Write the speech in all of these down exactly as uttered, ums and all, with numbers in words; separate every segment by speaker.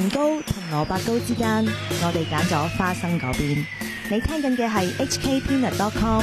Speaker 1: 年糕同蘿蔔糕之間，我哋揀咗花生嗰邊。你聽緊嘅係 H K Peanut dot com。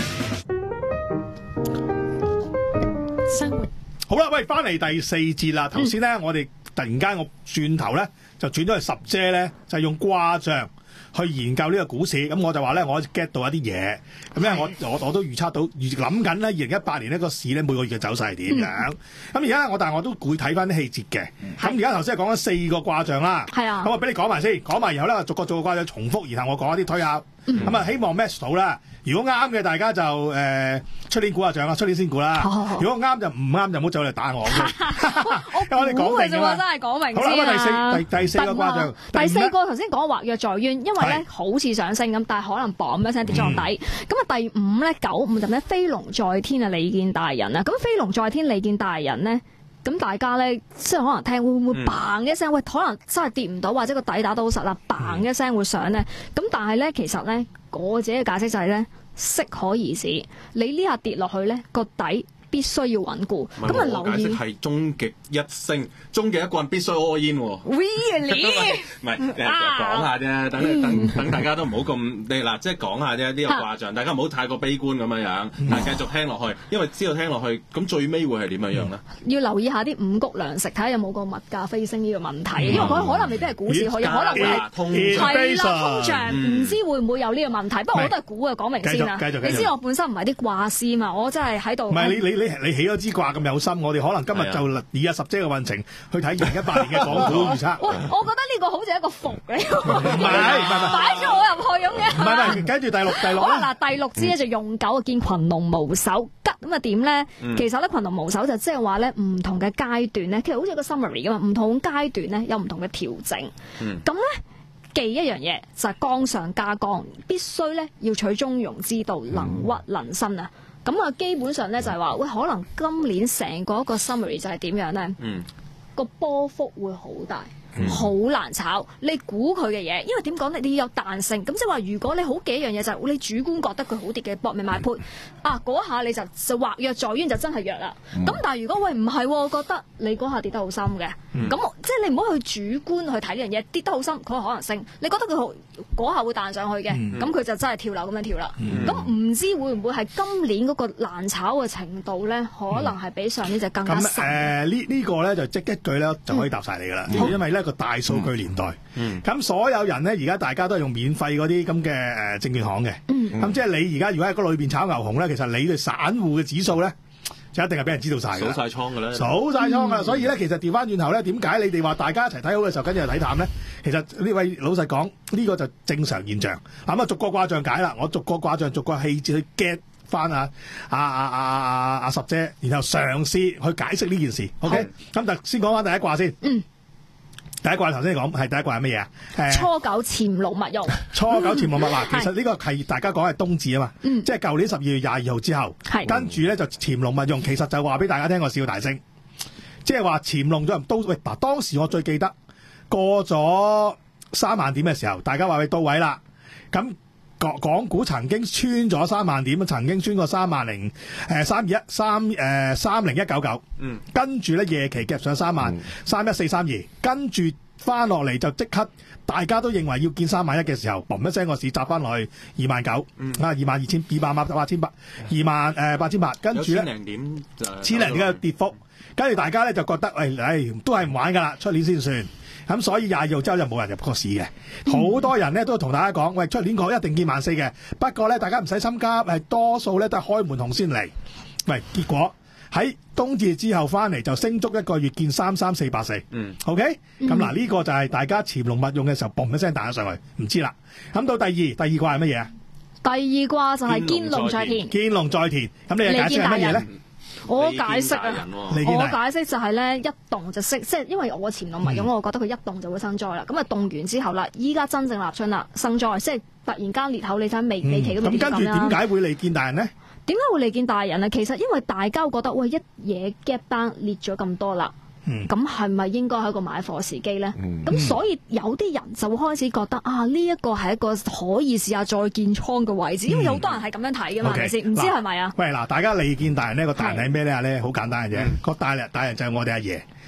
Speaker 2: 生活
Speaker 3: 好啦，喂，翻嚟第四節啦。頭先咧，我哋突然間我轉頭咧，就轉咗去十姐咧，就係用卦象去研究呢個股市。咁我就話咧，我 get 到一啲嘢。咁咧，我我我都預測到，預諗緊咧，二零一八年呢個市咧每個月嘅走勢係點樣。咁而家我但係我都會睇翻啲氣節嘅。咁而家頭先係講咗四個卦象啦。
Speaker 2: 係啊。
Speaker 3: 咁我俾你講埋先，講埋然後咧，逐個逐個卦象重複，然後我講一啲推敲。咁啊、嗯，希望 match 到啦。如果啱嘅，大家就誒出、呃、年估下獎啦，出年先估啦。哦、如果啱就唔啱就唔好走嚟打我。我我哋講明㗎嘛，
Speaker 2: 真係講明
Speaker 3: 好啦，第四第第四個卦象，
Speaker 2: 第四個頭先講或弱在淵，因為咧好似上升咁，但係可能嘣一聲跌咗落底。咁啊、嗯，第五咧九五就咩？飛龍在天啊，利見大人啊。咁飛龍在天，利見大人咧。咁大家咧，即係可能聽會唔會嘭一聲？喂，可能真係跌唔到，或者個底打到好實啦，嘭一聲會上咧。咁但係咧，其實咧，我自己嘅解釋就係咧，適可而止。你呢下跌落去咧，個底必須要穩固。咁啊，留意
Speaker 4: 係終極一升，終極一棍必須 all in 喎。
Speaker 2: Really？
Speaker 4: 唔係誒講下啫，等等等大家都唔好咁你嗱，即係講下啫呢個卦象，大家唔好太過悲觀咁樣樣，但係繼續聽落去，因為知道聽落去，咁最尾會係點樣樣咧？
Speaker 2: 要留意下啲五穀糧食，睇下有冇個物價飛升呢個問題，因為佢可能未必係股市，可可能會係
Speaker 4: 通
Speaker 2: 係啦通脹，唔知會唔會有呢個問題？不過我都係估嘅，講明先啦。你知我本身唔係啲卦師嘛，我真係喺度。
Speaker 3: 唔係你你你你起咗支卦咁有心，我哋可能今日就以阿十姐嘅運程去睇二零一八年嘅港股預測。
Speaker 2: 我我覺得呢個好似一個伏嚟，
Speaker 3: 唔係唔係
Speaker 2: 擺咗我入去咁嘅。
Speaker 3: 唔係唔係，跟住第六第六。
Speaker 2: 好啦，嗱第六支咧就用九見群龍無首吉，咁啊點咧？其實咧群龍無首就即係話咧唔同嘅階段咧，其實好似一個 summary 噶嘛，唔同階段咧有唔同嘅調整。咁咧記一樣嘢就係剛上加剛，必須咧要取中庸之道，能屈能伸啊！咁啊，基本上咧就係話，喂，可能今年成個一個 summary 就係點樣咧？嗯，個波幅會好大，好、嗯、難炒。你估佢嘅嘢，因為點講咧？你要有彈性。咁即係話，如果你好幾樣嘢就係你主觀覺得佢好跌嘅，搏命買 put、嗯、啊，嗰下你就就或弱在淵就真係弱啦。咁、嗯、但係如果喂唔係，我覺得你嗰下跌得好深嘅，咁、嗯、即係你唔好去主觀去睇呢樣嘢，跌得好深，佢可能升。你覺得佢好嗰下會彈上去嘅，咁佢、嗯、就真係跳樓咁樣跳啦。咁唔、嗯、知會唔會係今年嗰個難炒嘅程度咧，可能係比上年就更加深。
Speaker 3: 咁誒呢呢個咧就即一句咧就可以答晒你㗎啦，嗯、因為呢個大數據年代，咁、嗯嗯、所有人咧而家大家都係用免費嗰啲咁嘅誒證券行嘅，咁、嗯、即係你而家如果喺嗰裏邊炒牛熊咧，其實你哋散戶嘅指數咧就一定係俾人知道晒㗎，
Speaker 4: 數晒倉㗎啦，
Speaker 3: 數晒倉㗎啦，嗯、所以咧其實調翻轉頭咧，點解你哋話大家一齊睇好嘅時候，跟住又睇淡咧？其實呢位老實講，呢、這個就正常現象。咁啊，逐個卦象解啦，我逐個卦象逐個氣節去 get 翻啊啊啊啊啊啊十姐，然後嘗試去解釋呢件事。OK，咁就先講翻第一卦先。嗯。第一卦頭先講係第一卦係乜嘢啊？
Speaker 2: 初九潛龍勿用。
Speaker 3: 初九潛龍勿用，其實呢個係大家講係冬至啊嘛。嗯。即係舊年十二月廿二號之後。係。跟住咧就潛龍勿用，其實就話俾大家聽個笑大聲，即係話潛龍咗都喂嗱，當時我最記得過咗三萬點嘅時候，大家話喂到位啦。咁港港股曾經穿咗三萬點，曾經穿過三萬零誒三二一三誒三零一九九，嗯，跟住咧夜期夾上三萬三一四三二，跟住翻落嚟就即刻大家都認為要見三萬一嘅時候，嘣一聲個市砸翻落去二萬九，啊二萬二千二萬八千八二萬誒八千八，跟住咧千零點千零點嘅跌幅，跟住大家咧就覺得誒誒、哎、都係唔玩噶啦，出年先算。咁所以廿二號之後就冇人入個市嘅，好、嗯、多人咧都同大家講，喂，出年我一定見萬四嘅。不過咧，大家唔使心急，係多數咧都係開門紅先嚟。喂，結果喺冬至之後翻嚟就升足一個月，見三三四八四。嗯 ，OK，咁嗱呢個就係大家潛龍勿用嘅時候，嘣一聲彈咗上去，唔知啦。咁到第二第二卦係乜嘢啊？
Speaker 2: 第二卦就係見龍在田。
Speaker 3: 見龍在田，咁你嘅解釋係乜嘢咧？
Speaker 2: 我解釋啊，我解釋就係咧一動就升，即係因為我潛龍勿用，我覺得佢一動就會生災啦。咁啊動完之後啦，依家真正立春啦，生災，即係突然間裂口，你睇未未期都未見咁啦。咁跟住點解會利見大人呢？點解會利見大人啊？其實因為大家覺得喂一嘢 gap 單裂咗咁多啦。咁係咪應該係一個買貨時機咧？咁、嗯、所以有啲人就會開始覺得啊，呢、這、一個係一個可以試下再建倉嘅位置，因為有好多人係咁樣睇噶嘛，係咪先？唔知係咪啊？喂，嗱，大家利見大人呢個大人係咩咧？咧好簡單嘅啫，個大人大人就係我哋阿爺。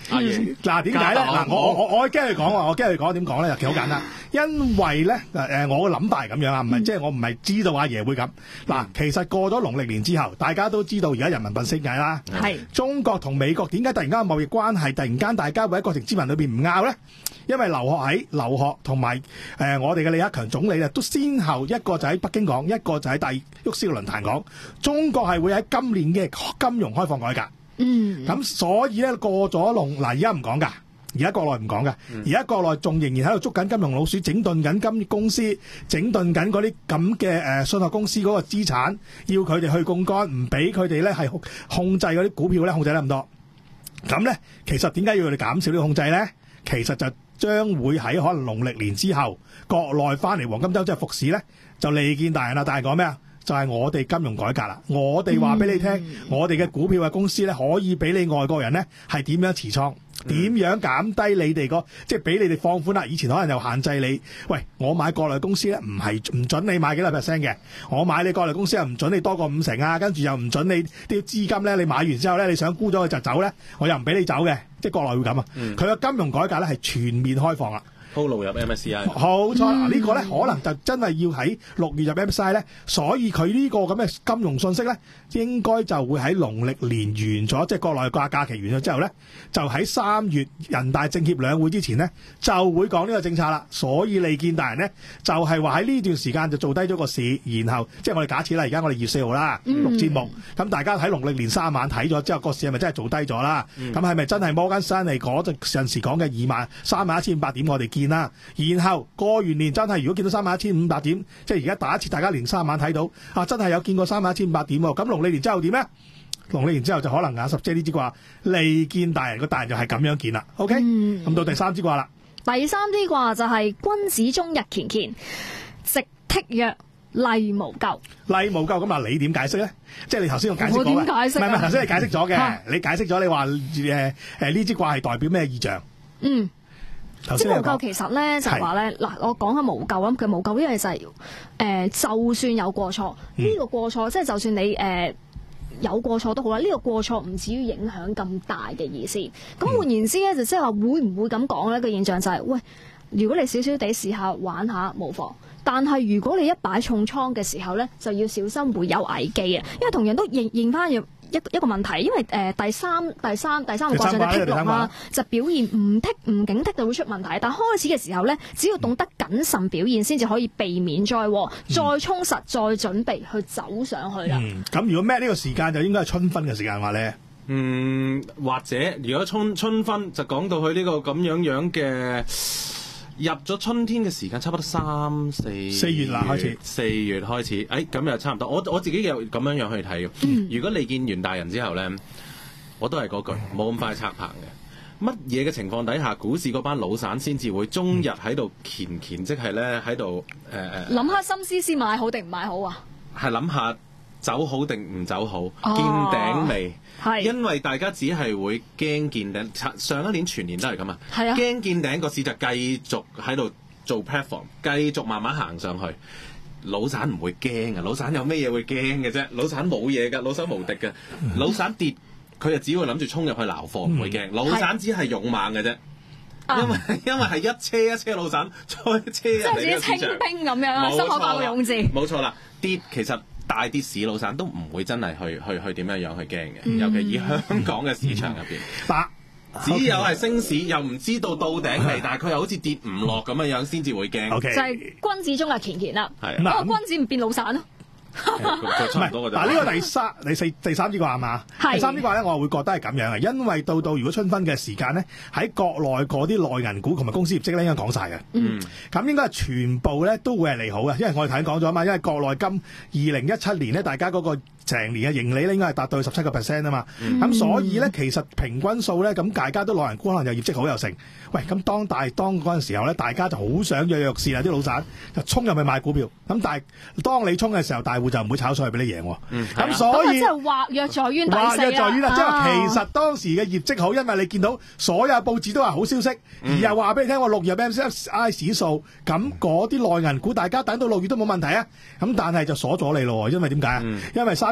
Speaker 3: 嗱點解咧？嗱我我我驚佢講話，我驚佢講點講咧？其實好簡單，因為咧誒我嘅諗法係咁樣啊，唔係即係我唔係知道阿爺會咁。嗱，其實過咗農曆年之後，大家都知道而家人民幣升緊啦。係中國同美國點解突然間貿易關係突然間大家會喺國情咨文裏邊唔拗咧？因為劉鶴喺劉鶴同埋誒我哋嘅李克強總理啊，都先後一個就喺北京講，一個就喺大沃斯嘅論壇講，中國係會喺今年嘅金融開放改革。嗯，咁所以咧過咗龍嗱，而家唔講㗎，而家國內唔講㗎，而家國內仲仍然喺度捉緊金融老鼠，整頓緊金公司，整頓緊嗰啲咁嘅誒信託公司嗰個資產，要佢哋去槓桿，唔俾佢哋咧係控制嗰啲股票咧控制得咁多。咁咧其實點解要佢哋減少呢個控制咧？其實就將會喺可能農曆年之後，國內翻嚟黃金週即係復市咧，就利見大人啦。但係講咩啊？就係我哋金融改革啦，我哋話俾你聽，嗯、我哋嘅股票嘅公司咧，可以俾你外國人咧係點樣持倉，點、嗯、樣減低你哋個，即係俾你哋放寬啦。以前可能又限制你，喂，我買國內公司咧，唔係唔準你買幾多 percent 嘅，我買你國內公司又唔準你多過五成啊，跟住又唔準你啲資金咧，你買完之後咧，你想沽咗佢就走咧，我又唔俾你走嘅，即係國內會咁啊。佢嘅、嗯、金融改革咧係全面開放啦。鋪路入 M S C I， 好彩嗱，呢個咧可能就真係要喺六月入 M S C I 咧，所以佢呢個咁嘅金融信息咧，應該就會喺農曆年完咗，即係國內假假期完咗之後咧，就喺三月人大政協兩會之前咧，就會講呢個政策啦。所以利見大人咧，就係話喺呢段時間就做低咗個市，然後即係我哋假設啦，而家我哋二月四號啦錄節目，咁大家喺農曆年三晚睇咗之後，個市係咪真係做低咗啦？咁係咪真係摩根士丹利嗰陣時講嘅二萬三萬一千五百點我哋見啦，然後過完年真係如果見到三萬一千五百點，即係而家第一次大家連三晚睇到啊，真係有見過三萬一千五百點喎。咁農曆年之後點咧？農曆年之後就可能眼十姐呢支卦利見大人，個大人就係咁樣見啦。OK，咁、嗯、到第三支卦啦。第三支卦就係君子終日乾乾，直剔曰厲無咎。厲無咎咁啊？你點解釋咧？即係你頭先我解釋過嘅，唔係唔係頭先你解釋咗嘅，啊、你解釋咗你話誒誒呢支卦係代表咩意象？嗯。即係無咎其實咧就係話咧嗱，我講下無咎啦。佢無咎因為就係、是、誒、呃，就算有過錯，呢、嗯、個過錯即係就算你誒、呃、有過錯都好啦，呢、這個過錯唔至於影響咁大嘅意思。咁換言之咧，就即係話會唔會咁講咧？個現象就係、是、喂，如果你少少地試下玩下無妨，但係如果你一擺重倉嘅時候咧，就要小心會有危機啊！因為同樣都認認翻要。一一個問題，因為誒、呃、第三第三第三個卦象就剔六啦，就表現唔剔唔警剔就會出問題。但開始嘅時候咧，只要懂得謹慎表現，先至可以避免災禍，嗯、再充實、再準備去走上去啦。咁、嗯、如果咩呢個時間就應該係春分嘅時間話咧？嗯，或者如果春春分就講到去呢個咁樣樣嘅。入咗春天嘅時間差不多三四四月啦，開始四月開始，誒咁又差唔多。我我自己又咁樣樣去睇嘅。嗯、如果你見完大人之後咧，我都係嗰句，冇咁快拆棚嘅。乜嘢嘅情況底下，股市嗰班老散先至會終日喺度乾乾，即係咧喺度誒誒。諗下心思先買好定唔買好啊？係諗下走好定唔走好，哦、見頂未？係，因為大家只係會驚見頂，上一年全年都係咁啊。係啊，驚見頂個市就繼續喺度做 platform，繼續慢慢行上去。老散唔會驚啊，老散有咩嘢會驚嘅啫？老散冇嘢㗎，老散無敵嘅。老散跌，佢就只會諗住衝入去撈貨，唔會驚。老散只係勇猛嘅啫，因為因為係一車一車老散，再車入嚟嘅市場。即係似清兵咁樣啊，心口爆個勇字。冇錯啦，跌其實。大跌市老散都唔會真係去去去點樣樣去驚嘅，嗯、尤其以香港嘅市場入邊，嗯嗯、只有係升市又唔知道到頂嚟，嗯、但係佢又好似跌唔落咁樣樣先至會驚。Okay. 就係君子終日乾乾啦，嗰個君子唔變老散咯。唔係，嗱呢個第三、第四、第三支卦係嘛？第三支卦咧，我會覺得係咁樣嘅，因為到到如果春分嘅時間咧，喺國內嗰啲內銀股同埋公司業績咧，應該講晒嘅。嗯，咁應該係全部咧都會係利好嘅，因為我哋頭先講咗啊嘛，因為國內今二零一七年咧，大家嗰個成年嘅盈利咧應該係達到十七個 percent 啊嘛。咁、嗯、所以咧，其實平均數咧，咁大家都內銀股可能有業績好有成。喂，咁當大當嗰陣時候咧，大家就好想躍躍試啊！啲老散就衝入去買股票。咁但係當你衝嘅時候，大戶就唔會炒上去俾你贏。咁、嗯、所以即係話躍在於第四啦。話躍在於啦，即係話其實當時嘅業績好，因為你見到所有報紙都係好消息，嗯、而又話俾你聽我六月 M S C I 指數，咁嗰啲內銀股大家等到六月都冇問題啊。咁但係就鎖咗你咯，因為點解啊？嗯、因為三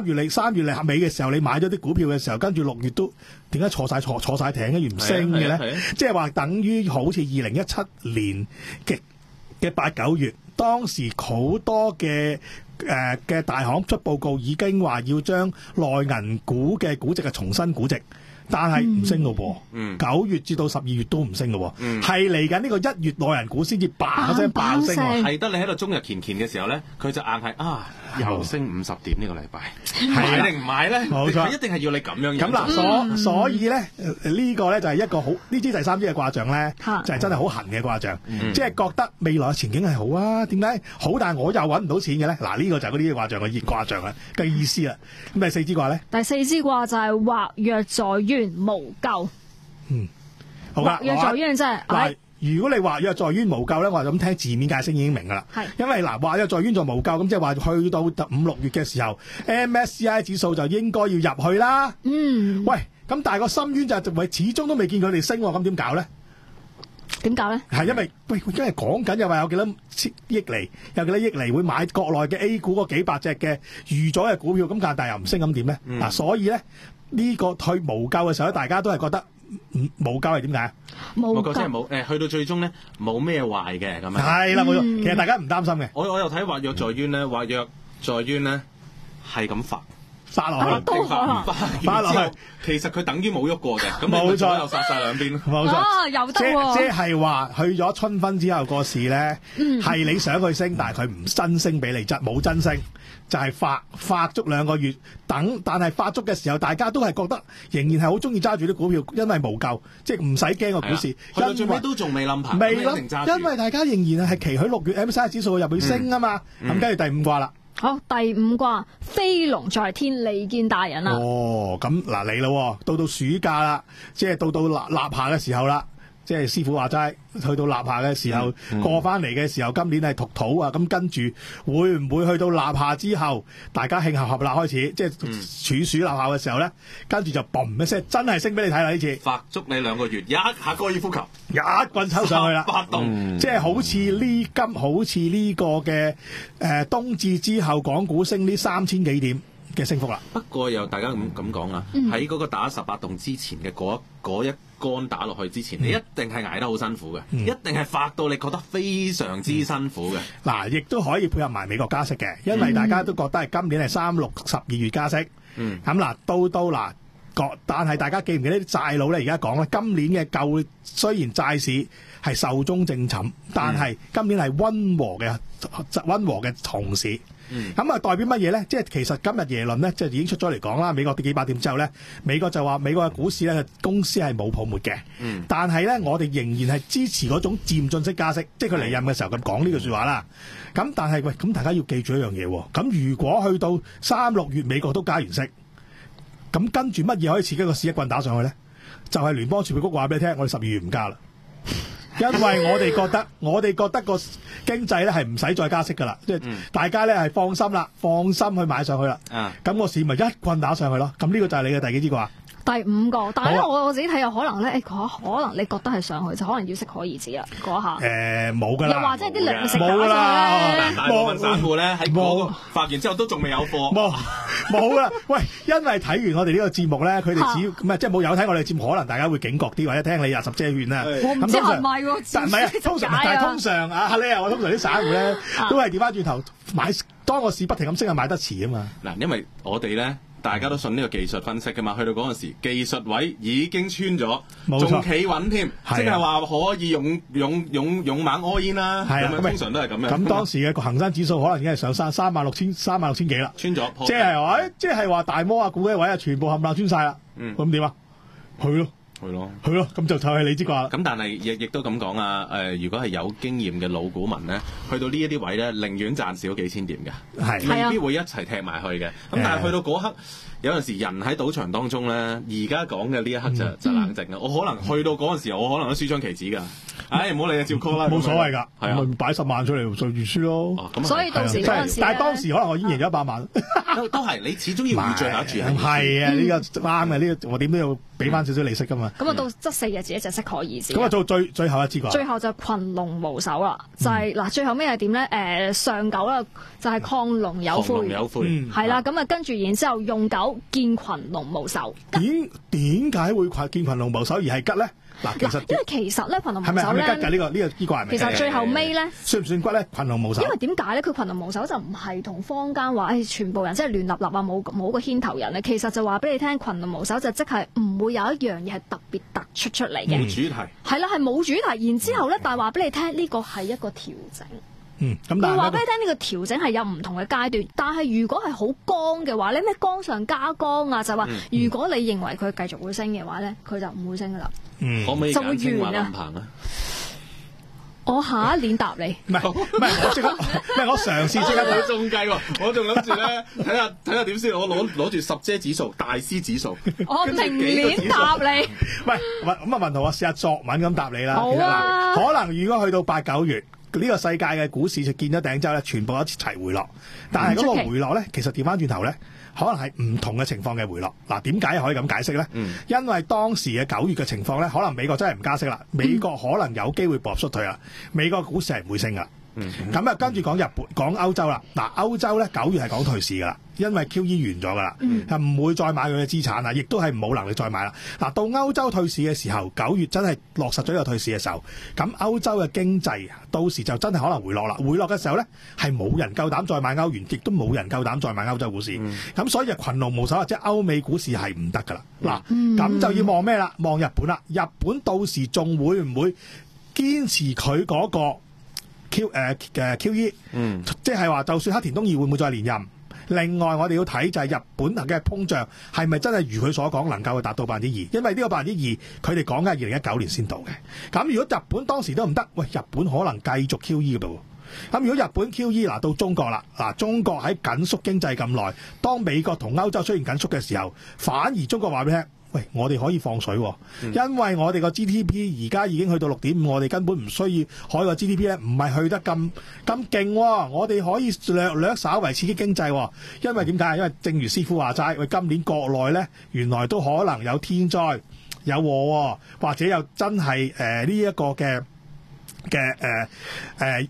Speaker 3: 三月你三月你尾嘅時候，你買咗啲股票嘅時候，跟住六月都點解坐晒坐坐曬艇，跟住唔升嘅咧？即係話等於好似二零一七年嘅嘅八九月，當時好多嘅誒嘅大行出報告，已經話要將內銀股嘅估值係重新估值。但係唔升咯噃，
Speaker 4: 嗯，
Speaker 3: 九月至到十二月都唔升咯，嗯，係嚟緊呢個一月內人股先至嘭一聲爆升，
Speaker 4: 係得你喺度中日乾乾嘅時候咧，佢就硬係啊又升五十點呢個禮拜，買定唔買咧？冇錯，一定係要你咁樣。
Speaker 3: 咁嗱，所所以咧呢個咧就係一個好呢支第三支嘅卦象咧，就係真係好痕嘅卦象，即係覺得未來嘅前景係好啊？點解好？但係我又揾唔到錢嘅咧？嗱，呢個就係嗰啲卦象嘅熱卦象啊嘅意思啦。咁第四支卦咧？
Speaker 2: 第四支卦就係或若在淵無咎。
Speaker 3: 嗯，好啦，
Speaker 2: 或若在淵真係
Speaker 3: 嗱，如果你或若在淵無咎咧，我就咁聽字面解釋已經明噶啦。係，因為嗱，或若在淵就無咎，咁即係話去到五六月嘅時候 ，M S C I 指數就應該要入去啦。嗯，喂，咁但係個深淵就係始終都未見佢哋升，咁點搞咧？
Speaker 2: 點搞咧？
Speaker 3: 係因為喂，因為講緊又話有幾多億嚟，有幾多億嚟會買國內嘅 A 股嗰幾百隻嘅預咗嘅股票，咁但係又唔升，咁點咧？嗱、嗯，所以咧呢、這個去無咎嘅時候咧，大家都係覺得無咎係點解？
Speaker 4: 無咎即係冇誒，去到最終咧冇咩壞嘅咁樣。
Speaker 3: 係啦，冇錯。其實大家唔擔心嘅。
Speaker 4: 我我又睇或若在淵咧，或若在淵咧係咁發。發落去，
Speaker 2: 都
Speaker 4: 發發落去，其實佢等於冇喐過嘅，咁
Speaker 3: 冇錯，
Speaker 4: 又殺晒兩邊，
Speaker 3: 冇錯，
Speaker 2: 啊，又得喎，
Speaker 3: 即即係話去咗春分之後個市咧，係、嗯、你想佢升，但係佢唔真升俾你，真冇真升，就係、是、發發足兩個月，等，但係發足嘅時候，大家都係覺得仍然係好中意揸住啲股票，因為無咎，即係唔使驚個股市，
Speaker 4: 去到最尾都仲未冧牌，
Speaker 3: 未咯，因為大家仍然係期許六月 M S C I 指數入去升啊嘛，咁跟住第五卦啦。
Speaker 2: 好，第五卦飛龍在天，利見大人啦。
Speaker 3: 哦，咁嗱嚟咯，到到暑假啦，即係到到立立夏嘅時候啦，即係師傅話齋，去到立夏嘅時候、嗯、過翻嚟嘅時候，今年係thuộc土啊，咁跟住會唔會去到立夏之後，大家慶合合啦開始，即係處暑立夏嘅時候咧，跟住就嘣一聲，真係升俾你睇啦呢次，
Speaker 4: 發足你兩個月，一下高爾夫球，
Speaker 3: 一棍抽上去啦，
Speaker 4: 發動，
Speaker 3: 嗯、即係好似呢今好似呢個嘅誒、呃、冬至之後，港股升呢三千幾點嘅升幅啦。
Speaker 4: 不過又大家咁咁講啊，喺嗰個打十八洞之前嘅嗰嗰一杆打落去之前，嗯、你一定係捱得好辛苦嘅，嗯、一定係發到你覺得非常之辛苦嘅。嗱、嗯，亦都可以配合埋美國加息嘅，因為大家都覺得係今年係三六十二月加息。嗯，咁嗱，到到嗱，但係大家記唔記得啲債佬咧？而家講咧，今年嘅舊雖然債市係壽終正寢，但係今年係溫和嘅溫和嘅熊市。咁啊、嗯、代表乜嘢咧？即係其實今日耶倫咧，即係已經出咗嚟講啦。美國跌幾百點之後咧，美國就話美國嘅股市咧，公司係冇泡沫嘅。嗯、但係咧，我哋仍然係支持嗰種漸進式加息，即係佢離任嘅時候咁講呢句說話啦。咁但係喂，咁大家要記住一樣嘢。咁如果去到三六月美國都加完息，咁跟住乜嘢可以刺激個市一棍打上去咧？就係、是、聯邦儲備局話俾你聽，我哋十二月唔加啦。因為我哋覺得，我哋覺得個經濟咧係唔使再加息噶啦，即係、嗯、大家咧係放心啦，放心去買上去啦。咁、嗯、個市咪一棍打上去咯。咁呢個就係你嘅第幾支卦？
Speaker 2: 第五個，但係咧，我我自己睇有可能咧，可可能你覺得係上去就可能要適可而止啦，嗰下。
Speaker 3: 誒冇㗎啦，
Speaker 2: 又或者啲糧食
Speaker 3: 冇㗎啦，
Speaker 4: 大部分散戶咧喺嗰個發完之後都仲未有貨。
Speaker 3: 冇冇啦，喂，因為睇完我哋呢個節目咧，佢哋只要唔係即係冇有睇我哋節目，可能大家會警覺啲，或者聽你廿十遮圈啦。
Speaker 2: 我唔知係咪喎，
Speaker 3: 但唔係啊，通常但係通常啊，你啊，我通常啲散戶咧都係調翻轉頭買，當個市不停咁升，係買得遲啊嘛。嗱，
Speaker 4: 因為我哋咧。大家都信呢個技術分析㗎嘛，去到嗰陣時技術位已經穿咗，仲企穩添，即係話可以勇勇勇勇猛 all in 啦。係啊，通常都係咁樣。
Speaker 3: 咁當時嘅個恆生指數可能已經係上山三萬六千三萬六千幾啦，
Speaker 4: 穿咗。
Speaker 3: 即係話，即係話大摩啊、股嘅位啊，全部冚唪唥穿晒啦。嗯，咁點啊？去咯。
Speaker 4: 係咯，
Speaker 3: 係咯，咁就就係你知啩。
Speaker 4: 咁但係亦亦都咁講啊，誒、呃，如果係有經驗嘅老股民咧，去到呢一啲位咧，寧願賺少幾千點嘅，係未必會一齊踢埋去嘅。咁、啊、但係去到嗰刻，有陣時人喺賭場當中咧，而家講嘅呢一刻就、嗯、就冷靜啦。我可能去到嗰陣時候，我可能都輸張棋子㗎。 唉，唔好理啊，照 call 啦，
Speaker 3: 冇所謂㗎，
Speaker 4: 係啊，
Speaker 3: 咪擺十萬出嚟做預輸咯。
Speaker 2: 所以到時嗰陣時，
Speaker 3: 但係當時可能我已經贏咗一百萬。
Speaker 4: 都都係，你始終要預最後一注係。
Speaker 3: 係啊，呢個啱嘅，呢個我點都要俾翻少少利息㗎嘛。
Speaker 2: 咁啊，到即四日自己就適可而止。
Speaker 3: 咁啊，做最最後一支個。
Speaker 2: 最後就群龍無首啦，就係嗱，最後尾係點咧？誒，上九啦，就係亢龍有悔。亢龍有悔。係啦，咁啊，跟住然之後用九見群龍無首。
Speaker 3: 點點解會見群龍無首而係吉咧？嗱，其實
Speaker 2: 因為其實咧，群龍無首咧，
Speaker 3: 係咪吉㗎？呢個呢個呢個係咪？
Speaker 2: 其實最後尾咧，
Speaker 3: 算唔算吉咧？群龍無首。
Speaker 2: 因為點解咧？佢群龍無首就唔係同坊間話誒，全部人即係亂立立啊，冇冇個牽頭人咧。其實就話俾你聽，群龍無首就即係唔會有一樣嘢係特別突出出嚟嘅。
Speaker 4: 冇主題。
Speaker 2: 係啦，係冇主題。然之後咧，但係話俾你聽，呢個係一個調整。
Speaker 3: 嗯，咁但係
Speaker 2: 佢話俾你聽，呢個調整係有唔同嘅階段。但係如果係好剛嘅話咧，咩剛上加剛啊，就話如果你認為佢繼續會升嘅話咧，佢就唔會升噶啦。
Speaker 4: 嗯，可唔可以簡稱話林鵬啊？
Speaker 2: 我下一年答你。
Speaker 3: 唔係唔係，我即刻，唔係我嘗試即刻
Speaker 4: 睇中計喎。我仲諗住咧，睇下睇下點先。我攞攞住十姐指數、大師指數。
Speaker 2: 我明年答你。
Speaker 3: 喂，咁啊文豪，我試下作文咁答你啦。
Speaker 2: 好啊。
Speaker 3: 可能如果去到八九月，呢個世界嘅股市就見咗頂之後咧，全部一齊回落。但係嗰個回落咧，其實調翻轉頭咧，可能係唔同嘅情況嘅回落。嗱，點解可以咁解釋咧？嗯、因為當時嘅九月嘅情況咧，可能美國真係唔加息啦，美國可能有機會步入衰退啦，美國股市係唔會升噶。咁啊、嗯，跟住講日本、講歐洲啦。嗱，歐洲咧九月係講退市噶啦，因為 Q E 完咗噶啦，係唔、嗯、會再買佢嘅資產啦，亦都係冇能力再買啦。嗱，到歐洲退市嘅時候，九月真係落實咗呢個退市嘅時候，咁歐洲嘅經濟到時就真係可能回落啦。回落嘅時候咧，係冇人夠膽再買歐元，亦都冇人夠膽再買歐洲股市。咁、嗯、所以就群龍無首，或者歐美股市係唔得噶啦。嗱、嗯，咁就要望咩啦？望日本啦。日本到時仲會唔會堅持佢嗰、那個Q 誒誒 Q E，嗯，即係話就算黑田東彥會唔會再連任？另外我哋要睇就係日本嘅通脹係咪真係如佢所講能夠去達到百分之二？因為呢個百分之二佢哋講緊係二零一九年先到嘅。咁如果日本當時都唔得，喂，日本可能繼續 Q E 嘅噃。咁如果日本 Q E 嗱到中國啦，嗱中國喺緊縮經濟咁耐，當美國同歐洲出現緊縮嘅時候，反而中國話俾你聽。喂，我哋可以放水、哦，嗯、因為我哋個 G D P 而家已經去到六點五，我哋根本唔需要海個 G D P 咧，唔係去得咁咁勁喎。我哋可以略略稍為刺激經濟、哦，因為點解？因為正如師傅話齋，喂，今年國內咧原來都可能有天災有禍、哦，或者有真係誒呢一個嘅嘅誒誒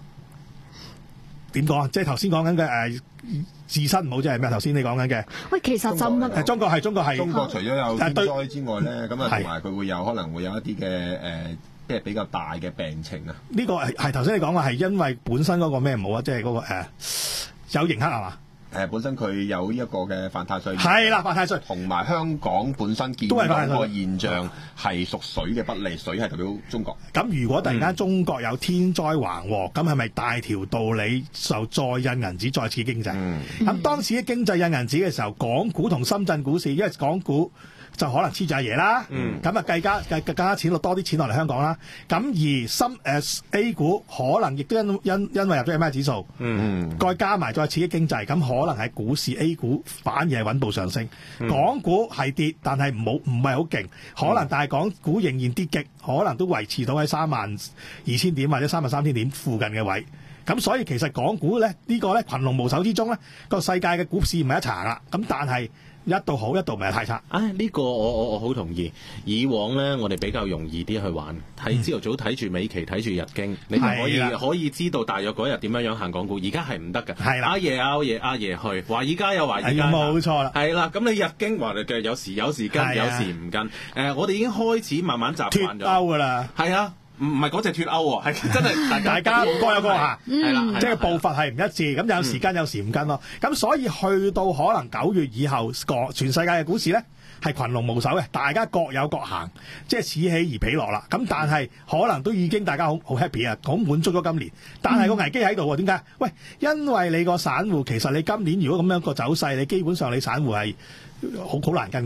Speaker 3: 點講啊？即係頭先講緊嘅誒。自身唔好即係咩？頭先你講緊嘅，
Speaker 2: 喂，其實就乜？
Speaker 3: 中國係中國係
Speaker 5: 中國除咗有天災之外咧，咁啊同埋佢會有可能會有一啲嘅誒，即係比較大嘅病情啊。
Speaker 3: 呢個係係頭先你講話係因為本身嗰個咩唔好啊？即係嗰個誒有刑克係嘛？
Speaker 5: 誒本身佢有呢一個嘅犯太歲，
Speaker 3: 係啦，犯太歲，
Speaker 5: 同埋香港本身見到個現象係屬水嘅不利，水係代表中國。
Speaker 3: 咁如果突然間中國有天災橫禍，咁係咪大條道理就再印銀紙再刺激經濟？咁、嗯、當時嘅經濟印銀紙嘅時候，港股同深圳股市，因為港股就可能黐住阿爺啦，咁啊計加計更加錢落多啲錢落嚟香港啦。咁而深誒、呃、A 股可能亦都因因因為入咗係咩指數，嗯、再加埋再刺激經濟，咁可能喺股市 A 股反而係穩步上升，嗯、港股係跌，但係冇唔係好勁，可能但係港股仍然跌極，可能都維持到喺三萬二千點或者三萬三千點附近嘅位。咁所以其實港股咧呢、呢個咧群龍無首之中咧個世界嘅股市唔係一齊啦，咁但係。一度好，一度唔係太差。
Speaker 4: 唉、哎，呢、這個我我我好同意。以往咧，我哋比較容易啲去玩，睇朝頭早睇住美期，睇住日經，嗯、你就可以的可以知道大約嗰日點樣樣行港股。而家係唔得㗎。係啦的，阿爺阿爺阿爺去，華爾街有華爾街，
Speaker 3: 冇錯啦。
Speaker 4: 係啦，咁你日經話嘅有時有時跟，的有時唔跟。誒、呃，我哋已經開始慢慢習慣咗。脫歐㗎啦。係啊。唔唔係嗰隻脫歐喎，係真係大家
Speaker 3: 大家各有各行，
Speaker 4: 係啦，
Speaker 3: 即係步伐係唔一致，咁有時跟有時唔跟咯。咁所以去到可能九月以後，個全世界嘅股市咧係群龍無首嘅，大家各有各行，即係此起而彼落啦。咁但係可能都已經大家好好 happy 啊，好滿足咗今年。但係個危機喺度喎，點解？喂，因為你個散戶其實你今年如果咁樣個走勢，你基本上你散戶係好好難跟㗎噃。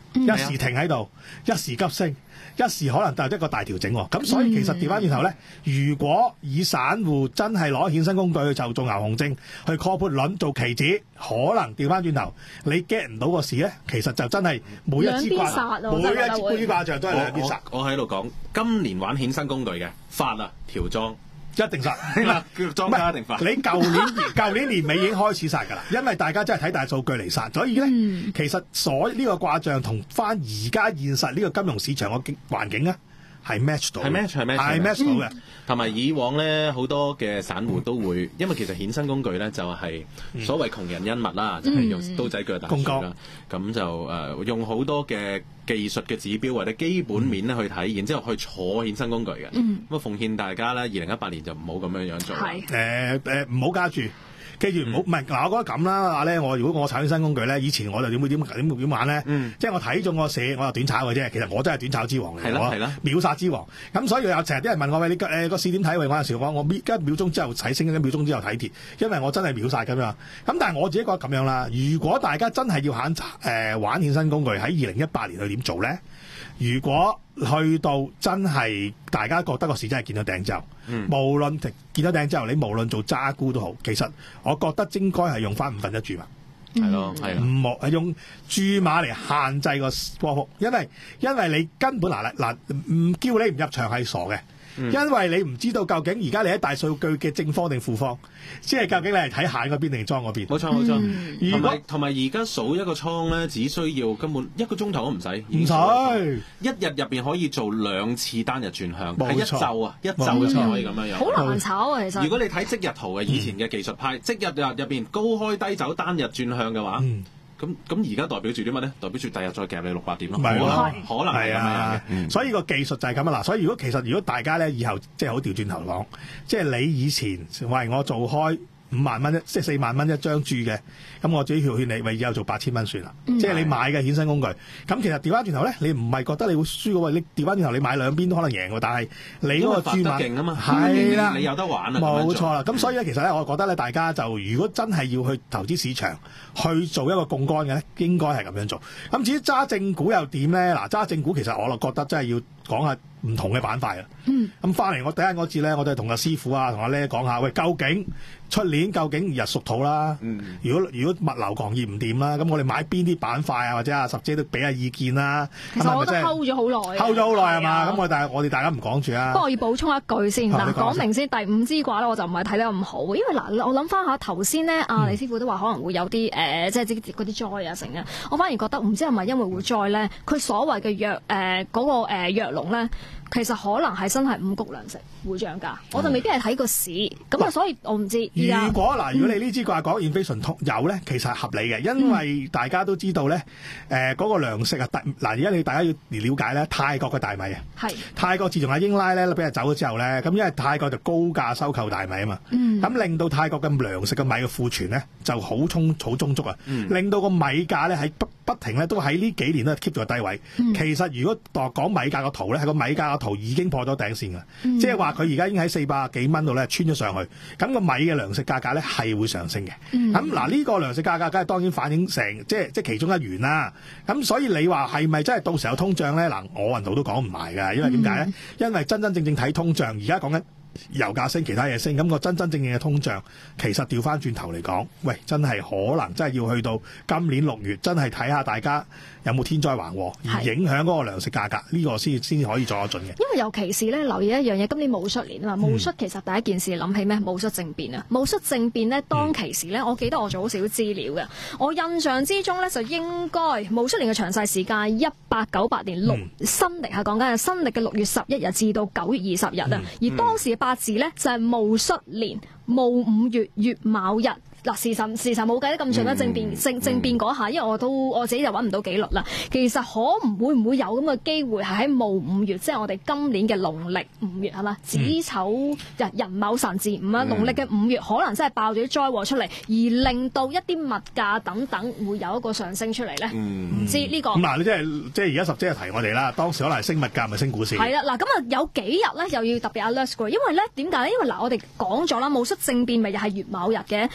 Speaker 3: 一時停喺度，一時急升，一時可能就一個大調整。咁所以其實調翻轉頭咧，如果以散戶真係攞衍生工具就做牛熊證，去 call put 輪做期指，可能調翻轉頭你 get 唔到個市咧，其實就真係每一支掛，每一支掛仗都係兩邊殺。
Speaker 4: 我喺度講，今年玩衍生工具嘅發啊條莊。
Speaker 3: 一定殺，
Speaker 4: 裝家一定發。
Speaker 3: 你舊年舊年年尾已經開始殺㗎啦，因為大家真係睇大數據嚟殺，所以咧、嗯、其實所呢個卦象同翻而家現實呢個金融市場嘅環境咧係 match 到，
Speaker 4: 係 match 係 match
Speaker 3: 係 match 到嘅。
Speaker 4: 同埋、嗯、以往咧好多嘅散戶都會，嗯、因為其實衍生工具咧就係所謂窮人恩物啦，嗯、就係用刀仔鋸大樹啦，咁就誒、呃、用好多嘅技術嘅指標或者基本面咧去睇，然之後去坐衍生工具嘅。咁、嗯、啊，奉勸大家咧，二零一八年就唔好咁樣樣做。係
Speaker 3: 誒誒，唔好加注。記住唔好，唔係嗱，我覺得咁啦，阿咧，我如果我炒衍生工具咧，以前我就點會點點點玩咧？嗯、即係我睇中個市，我就短炒嘅啫。其實我真係短炒之王嚟，我秒殺之王。咁所以有成日啲人問我喂，你誒個市點睇？喂，我有時我我一秒鐘之後睇升，一秒鐘之後睇跌，因為我真係秒殺咁樣。咁但係我自己覺得咁樣啦。如果大家真係要揀誒玩衍生工具喺二零一八年去點做咧？如果去到真係大家覺得個市真係見到頂之後，嗯、無論見到頂之後，你無論做揸沽都好，其實我覺得應該係用翻五分一注碼，
Speaker 4: 係咯、嗯，係
Speaker 3: 唔好係用注碼嚟限制個波幅，因為因為你根本嗱嗱唔叫你唔入場係傻嘅。因為你唔知道究竟而家你喺大數據嘅正方定負方，即係究竟你係睇蟹嗰邊定莊嗰邊？
Speaker 4: 冇錯冇錯。同埋同埋而家數一個倉咧，只需要根本一個鐘頭都唔使，唔使一日入邊可以做兩次單日轉向，係一晝啊，一晝就可以咁樣樣。
Speaker 2: 好難炒啊，其實。
Speaker 4: 如果你睇即日圖嘅以前嘅技術派，嗯、即日入入邊高開低走單日轉向嘅話。嗯咁咁而家代表住啲乜咧？代表住第日再夾你六百點咯，可能可能係咁樣嘅。
Speaker 3: 所以個技術就係咁啊！嗱，所以如果其實如果大家咧以後即係好調轉頭講，即係你以前喂我做開五萬蚊一即係四萬蚊一張注嘅，咁我自己勸你，咪以後做八千蚊算啦。嗯、即係你買嘅衍生工具，咁其實調翻轉頭咧，你唔係覺得你會輸嘅喎？你調翻轉頭，你買兩邊都可能贏喎。但係你嗰個注碼
Speaker 4: 勁啊嘛，
Speaker 3: 係啦，
Speaker 4: 你有得玩啊，
Speaker 3: 冇錯啦。咁所以咧，其實咧，我覺得咧，大家就如果真係要去投資市場去做一個槓桿嘅咧，應該係咁樣做。咁至於揸正股又點咧？嗱，揸正股其實我就覺得真係要講下唔同嘅板塊啊。咁翻嚟我第一嗰次咧，我都係同阿師傅啊，同阿咧講下，喂，究竟出年究竟日屬土啦？嗯、如果如果物流行業唔掂啦，咁我哋買邊啲板塊啊？或者阿十姐都俾下意見啦。
Speaker 2: 其實我覺得睺咗好耐，
Speaker 3: 睺咗好耐係嘛？咁我但係我哋大家唔講住啊。
Speaker 2: 不過我要補充一句先嗱，講明先，第五支卦咧我就唔係睇得咁好，因為嗱，我諗翻下頭先咧，阿李師傅都話可能會有啲誒、呃，即係啲嗰啲災啊成啊，我反而覺得唔知係咪因為會災咧，佢所謂嘅弱誒嗰個誒弱龍咧。其實可能係真係五穀糧食會漲價，我就未必係睇個市，咁啊，所以我唔知。
Speaker 3: 如果嗱，如果你呢支卦講 inflation 有咧，其實係合理嘅，因為大家都知道咧，誒、呃、嗰、那個糧食啊，嗱而家你大家要了解咧，泰國嘅大米啊，係是泰國自從阿英拉咧俾人走咗之後咧，咁因為泰國就高價收購大米啊嘛，咁、嗯、令到泰國嘅糧食嘅米嘅庫存咧就好充好充足啊，嗯、令到個米價咧喺不不停咧都喺呢幾年都 keep 住個低位。嗯、其實如果度講米價個圖咧，係個米價圖已經破咗頂線㗎，嗯、即係話佢而家已經喺四百幾蚊度咧穿咗上去，咁個米嘅糧食價格咧係會上升嘅。咁嗱呢個糧食價格梗係當然反映成即係即係其中一員啦。咁所以你話係咪真係到時候有通脹咧？嗱，我運道都講唔埋㗎，因為點解咧？嗯、因為真真正正睇通脹，而家講緊油價升，其他嘢升，咁、個真真正正嘅通脹，其實調翻轉頭嚟講，喂，真係可能真係要去到今年六月，真係睇下大家有冇天災橫禍，而影響嗰個糧食價格，呢、呢個先先可以作得準嘅。因
Speaker 2: 為尤其是咧，留意一樣嘢，今年戊戌年啊嘛，戊戌其實第一件事諗起咩？戊戌政變啊，戊戌政變呢，當其時咧，我記得我做好少資料嘅，我印象之中咧就應該戊戌年嘅詳細時間一八九八年六、嗯、新曆係講緊係新曆嘅六月十一日至到九月二十日啊，嗯、而當時嘅八字咧就係戊戌年戊午月乙卯日。嗱，時辰時辰冇計得咁準啦，政變政政變嗰下，因為我都我自己就揾唔到記錄啦。其實可唔會唔會有咁嘅機會係喺戊午月，即係我哋今年嘅農曆五月係嘛？子丑日寅卯辰巳午啊，農曆嘅五月可能真係爆咗啲災禍出嚟，而令到一啲物價等等會有一個上升出嚟咧。唔知呢個咁
Speaker 3: 嗱，你即係即係而家十姐就提我哋啦，當時可能係升物價咪升股市。
Speaker 2: 係啦，嗱咁啊有幾日咧又要特別 alert 嘅，因為咧點解咧？因為嗱我哋講咗啦，戊戌政變咪又係乙卯日嘅，咁但係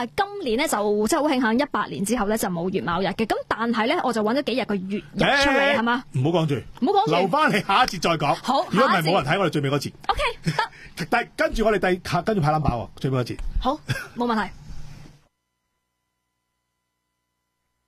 Speaker 2: 係今年咧就即係好慶幸一八年之後咧就冇月卯日嘅。咁但係咧我就揾咗幾日個月日出嚟係嘛？
Speaker 3: 唔好講住，
Speaker 2: 唔好講住，
Speaker 3: 留翻嚟下一節再講。
Speaker 2: 好，
Speaker 3: 如果唔係冇人睇我哋最尾嗰節。
Speaker 2: O K 得。
Speaker 3: 但跟住我哋第跟住派 number 喎，最尾嗰節。
Speaker 2: 好，冇問題。